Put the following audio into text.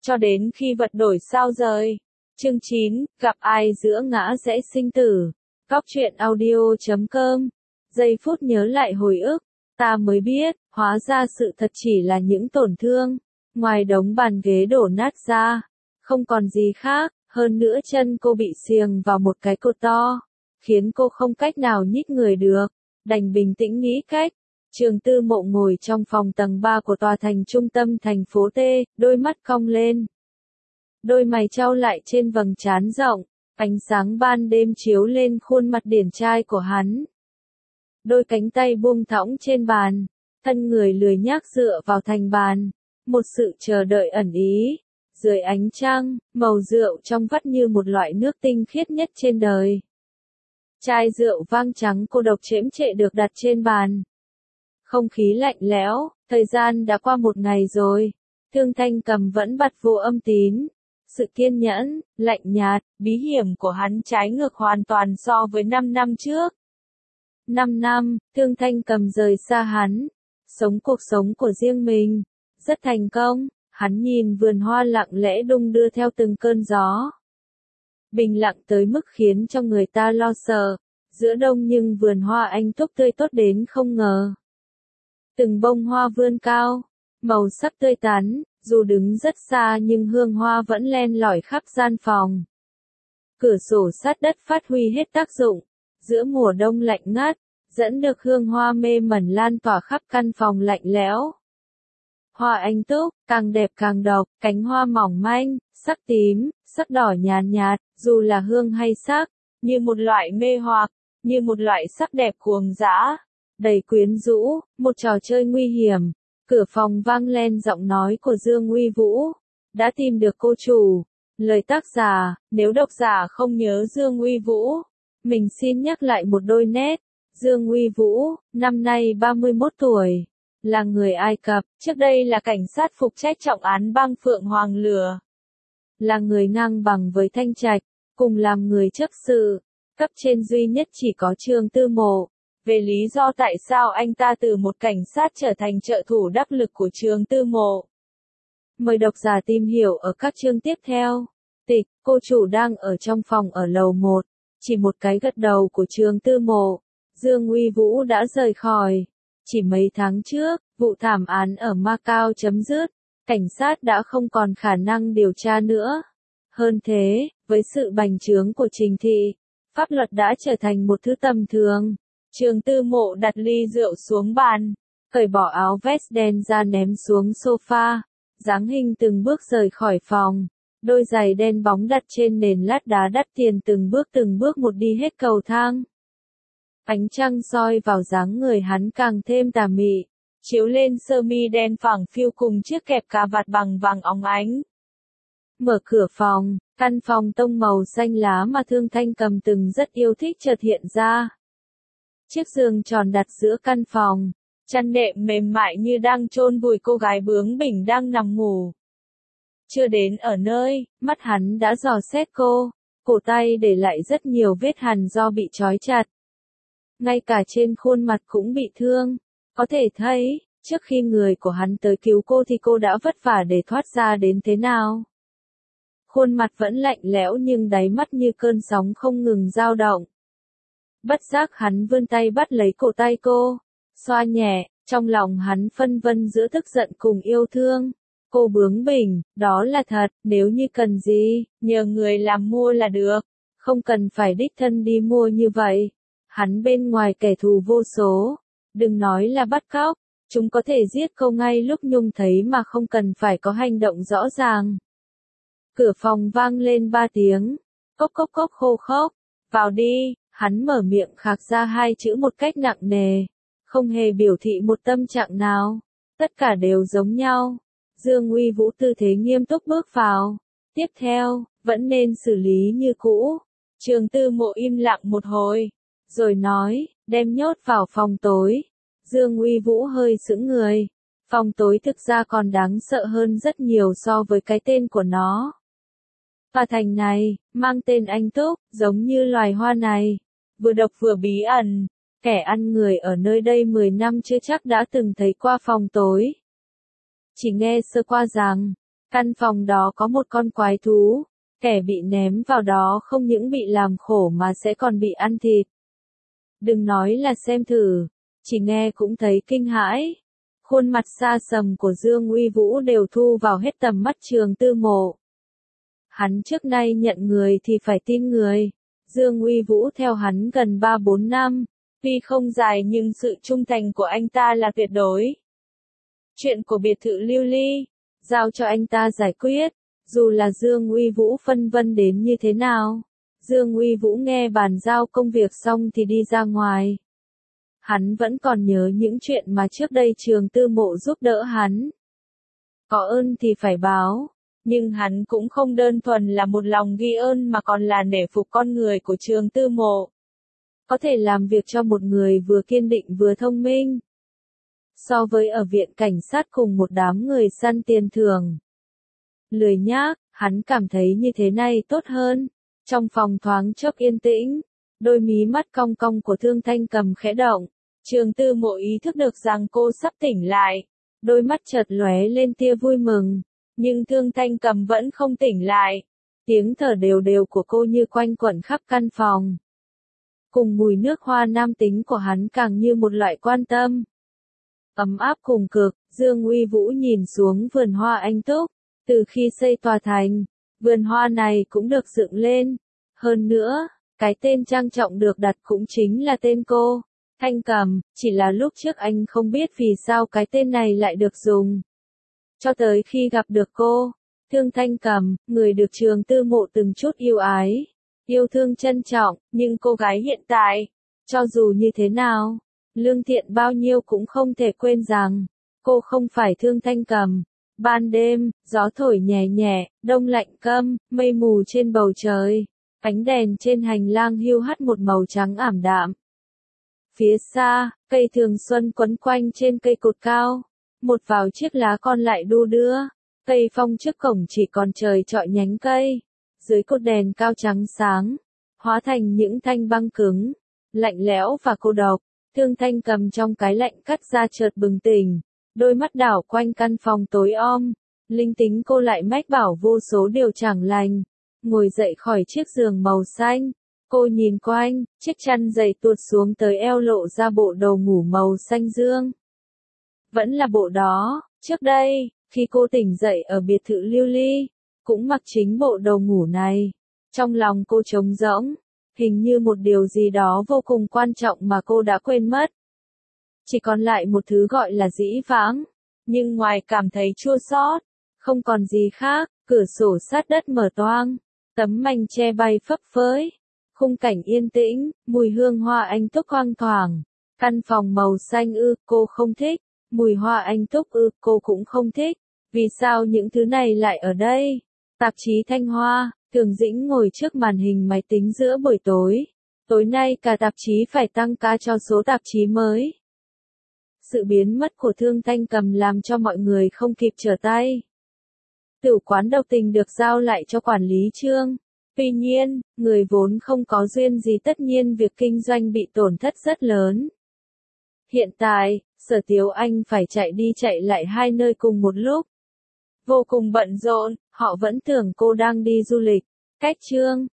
cho đến khi vật đổi sao rời. Chương 9, gặp ai giữa ngã rẽ sinh tử. Góc truyện audio.com. Giây phút nhớ lại hồi ức, ta mới biết, hóa ra sự thật chỉ là những tổn thương. Ngoài đống bàn ghế đổ nát ra, không còn gì khác, hơn nữa chân cô bị xiềng vào một cái cột to, khiến cô không cách nào nhích người được, đành bình tĩnh nghĩ cách. Trường Tư Mộ ngồi trong phòng tầng 3 của tòa thành trung tâm thành phố T, đôi mắt cong lên. Đôi mày chau lại trên vầng trán rộng, ánh sáng ban đêm chiếu lên khuôn mặt điển trai của hắn. Đôi cánh tay buông thõng trên bàn, thân người lười nhác dựa vào thành bàn, một sự chờ đợi ẩn ý. Dưới ánh trăng, màu rượu trong vắt như một loại nước tinh khiết nhất trên đời. Chai rượu vang trắng cô độc chễm chệ được đặt trên bàn. Không khí lạnh lẽo, thời gian đã qua một ngày rồi. Thương Thanh Cầm vẫn bặt vô âm tín. Sự kiên nhẫn, lạnh nhạt, bí hiểm của hắn trái ngược hoàn toàn so với 5 năm trước. 5 năm, Thương Thanh Cầm rời xa hắn, sống cuộc sống của riêng mình, rất thành công. Hắn nhìn vườn hoa lặng lẽ đung đưa theo từng cơn gió. Bình lặng tới mức khiến cho người ta lo sợ. Giữa đông nhưng vườn hoa anh túc tươi tốt đến không ngờ. Từng bông hoa vươn cao, màu sắc tươi tắn, dù đứng rất xa nhưng hương hoa vẫn len lỏi khắp gian phòng. Cửa sổ sát đất phát huy hết tác dụng. Giữa mùa đông lạnh ngắt, dẫn được hương hoa mê mẩn lan tỏa khắp căn phòng lạnh lẽo. Hoa anh túc, càng đẹp càng độc, cánh hoa mỏng manh, sắc tím, sắc đỏ nhàn nhạt, dù là hương hay sắc, như một loại mê hoặc, như một loại sắc đẹp cuồng dã, đầy quyến rũ, một trò chơi nguy hiểm. Cửa phòng vang lên giọng nói của Dương Uy Vũ. Đã tìm được cô chủ. Lời tác giả, nếu độc giả không nhớ Dương Uy Vũ, mình xin nhắc lại một đôi nét. Dương Uy Vũ, năm nay 31 tuổi. Là người Ai Cập, trước đây là cảnh sát phụ trách trọng án băng Phượng Hoàng Lửa. Là người ngang bằng với Thanh Trạch, cùng làm người chấp sự. Cấp trên duy nhất chỉ có Trường Tư Mộ. Về lý do tại sao anh ta từ một cảnh sát trở thành trợ thủ đắc lực của Trường Tư Mộ. Mời độc giả tìm hiểu ở các chương tiếp theo. Tịch, cô chủ đang ở trong phòng ở lầu 1. Chỉ một cái gật đầu của Trường Tư Mộ, Dương Uy Vũ đã rời khỏi. Chỉ mấy tháng trước, vụ thảm án ở Macau chấm dứt, cảnh sát đã không còn khả năng điều tra nữa. Hơn thế, với sự bành trướng của Trình Thị, pháp luật đã trở thành một thứ tầm thường. Trường Tư Mộ đặt ly rượu xuống bàn, cởi bỏ áo vest đen ra ném xuống sofa, dáng hình từng bước rời khỏi phòng. Đôi giày đen bóng đặt trên nền lát đá đắt tiền từng bước một đi hết cầu thang. Ánh trăng soi vào dáng người hắn càng thêm tà mị, chiếu lên sơ mi đen phẳng phiu cùng chiếc kẹp cà vạt bằng vàng óng ánh. Mở cửa phòng, căn phòng tông màu xanh lá mà Thương Thanh Cầm từng rất yêu thích chợt hiện ra. Chiếc giường tròn đặt giữa căn phòng, chăn đệm mềm mại như đang chôn vùi cô gái bướng bỉnh đang nằm ngủ. Chưa đến ở nơi, mắt hắn đã dò xét cô, cổ tay để lại rất nhiều vết hằn do bị trói chặt. Ngay cả trên khuôn mặt cũng bị thương, có thể thấy, trước khi người của hắn tới cứu cô thì cô đã vất vả để thoát ra đến thế nào. Khuôn mặt vẫn lạnh lẽo nhưng đáy mắt như cơn sóng không ngừng dao động. Bất giác hắn vươn tay bắt lấy cổ tay cô, xoa nhẹ, trong lòng hắn phân vân giữa tức giận cùng yêu thương. Cô bướng bỉnh, đó là thật, nếu như cần gì, nhờ người làm mua là được, không cần phải đích thân đi mua như vậy. Hắn bên ngoài kẻ thù vô số, đừng nói là bắt cóc, chúng có thể giết cô ngay lúc nhung thấy mà không cần phải có hành động rõ ràng. Cửa phòng vang lên 3 tiếng, cốc cốc cốc khô khốc, vào đi, hắn mở miệng khạc ra 2 chữ một cách nặng nề, không hề biểu thị một tâm trạng nào, tất cả đều giống nhau. Dương Uy Vũ tư thế nghiêm túc bước vào, tiếp theo, vẫn nên xử lý như cũ. Trường Tư Mộ im lặng một hồi, rồi nói, đem nhốt vào phòng tối. Dương Uy Vũ hơi sững người, phòng tối thực ra còn đáng sợ hơn rất nhiều so với cái tên của nó. Tòa thành này, mang tên Anh Túc, giống như loài hoa này, vừa độc vừa bí ẩn, kẻ ăn người ở nơi đây 10 năm chưa chắc đã từng thấy qua phòng tối. Chỉ nghe sơ qua rằng, Căn phòng đó có một con quái thú, kẻ bị ném vào đó không những bị làm khổ mà sẽ còn bị ăn thịt. Đừng nói là xem thử, chỉ nghe cũng thấy kinh hãi. Khuôn mặt xa sầm của Dương Uy Vũ đều thu vào hết tầm mắt Trường Tư Mộ. Hắn trước nay nhận người thì phải tin người. Dương Uy Vũ theo hắn gần 3-4 năm, tuy không dài nhưng sự trung thành của anh ta là tuyệt đối. Chuyện của biệt thự Lưu Ly, giao cho anh ta giải quyết, dù là Dương Uy Vũ phân vân đến như thế nào. Dương Uy Vũ nghe bàn giao công việc xong thì đi ra ngoài. Hắn vẫn còn nhớ những chuyện mà trước đây Trường Tư Mộ giúp đỡ hắn. Có ơn thì phải báo, nhưng hắn cũng không đơn thuần là một lòng ghi ơn mà còn là nể phục con người của Trường Tư Mộ. Có thể làm việc cho một người vừa kiên định vừa thông minh. So với ở viện cảnh sát cùng một đám người săn tiền thưởng. Lười nhác, hắn cảm thấy như thế này tốt hơn. Trong phòng thoáng chốc yên tĩnh, đôi mí mắt cong cong của Thương Thanh Cầm khẽ động. Trường Tư Mộ ý thức được rằng cô sắp tỉnh lại. Đôi mắt chợt lóe lên tia vui mừng. Nhưng Thương Thanh Cầm vẫn không tỉnh lại. Tiếng thở đều đều của cô như quanh quẩn khắp căn phòng. Cùng mùi nước hoa nam tính của hắn càng như một loại quan tâm. Ấm áp cùng cực, Dương Uy Vũ nhìn xuống vườn hoa anh túc. Từ khi xây tòa thành, vườn hoa này cũng được dựng lên. Hơn nữa, cái tên trang trọng được đặt cũng chính là tên cô, Thanh Cầm, chỉ là lúc trước anh không biết vì sao cái tên này lại được dùng. Cho tới khi gặp được cô, Thương Thanh Cầm, người được Trường Tư Mộ từng chút yêu ái, yêu thương trân trọng, nhưng cô gái hiện tại, cho dù như thế nào, lương thiện bao nhiêu cũng không thể quên rằng, cô không phải Thương Thanh Cầm. Ban đêm, gió thổi nhẹ nhẹ, đông lạnh câm, mây mù trên bầu trời, ánh đèn trên hành lang hiu hắt một màu trắng ảm đạm. Phía xa, cây thường xuân quấn quanh trên cây cột cao, một vào chiếc lá con lại đu đưa, cây phong trước cổng chỉ còn trời trọi nhánh cây, dưới cột đèn cao trắng sáng, hóa thành những thanh băng cứng, lạnh lẽo và cô độc. Thương Thanh Cầm trong cái lạnh cắt ra chợt bừng tỉnh. Đôi mắt đảo quanh căn phòng tối om, linh tính cô lại mách bảo vô số điều chẳng lành. Ngồi dậy khỏi chiếc giường màu xanh, cô nhìn quanh, chiếc chăn dày tuột xuống tới eo lộ ra bộ đồ ngủ màu xanh dương. Vẫn là bộ đó, trước đây, khi cô tỉnh dậy ở biệt thự Lưu Ly, cũng mặc chính bộ đồ ngủ này. Trong lòng cô trống rỗng, hình như một điều gì đó vô cùng quan trọng mà cô đã quên mất. Chỉ còn lại một thứ gọi là dĩ vãng, nhưng ngoài cảm thấy chua xót, không còn gì khác, cửa sổ sát đất mở toang, tấm mành che bay phấp phới, khung cảnh yên tĩnh, mùi hương hoa anh túc thoang thoảng, căn phòng màu xanh cô không thích, mùi hoa anh túc cô cũng không thích, vì sao những thứ này lại ở đây? Tạp chí Thanh Hoa, Thường Dĩnh ngồi trước màn hình máy tính giữa buổi tối, tối nay cả tạp chí phải tăng ca cho số tạp chí mới. Sự biến mất của Thương Thanh Cầm làm cho mọi người không kịp trở tay. Tử quán độc tình được giao lại cho quản lý Trương. Tuy nhiên, người vốn không có duyên gì tất nhiên việc kinh doanh bị tổn thất rất lớn. Hiện tại, Sở Tiếu Anh phải chạy đi chạy lại hai nơi cùng một lúc. Vô cùng bận rộn, họ vẫn tưởng cô đang đi du lịch. Cách Trương,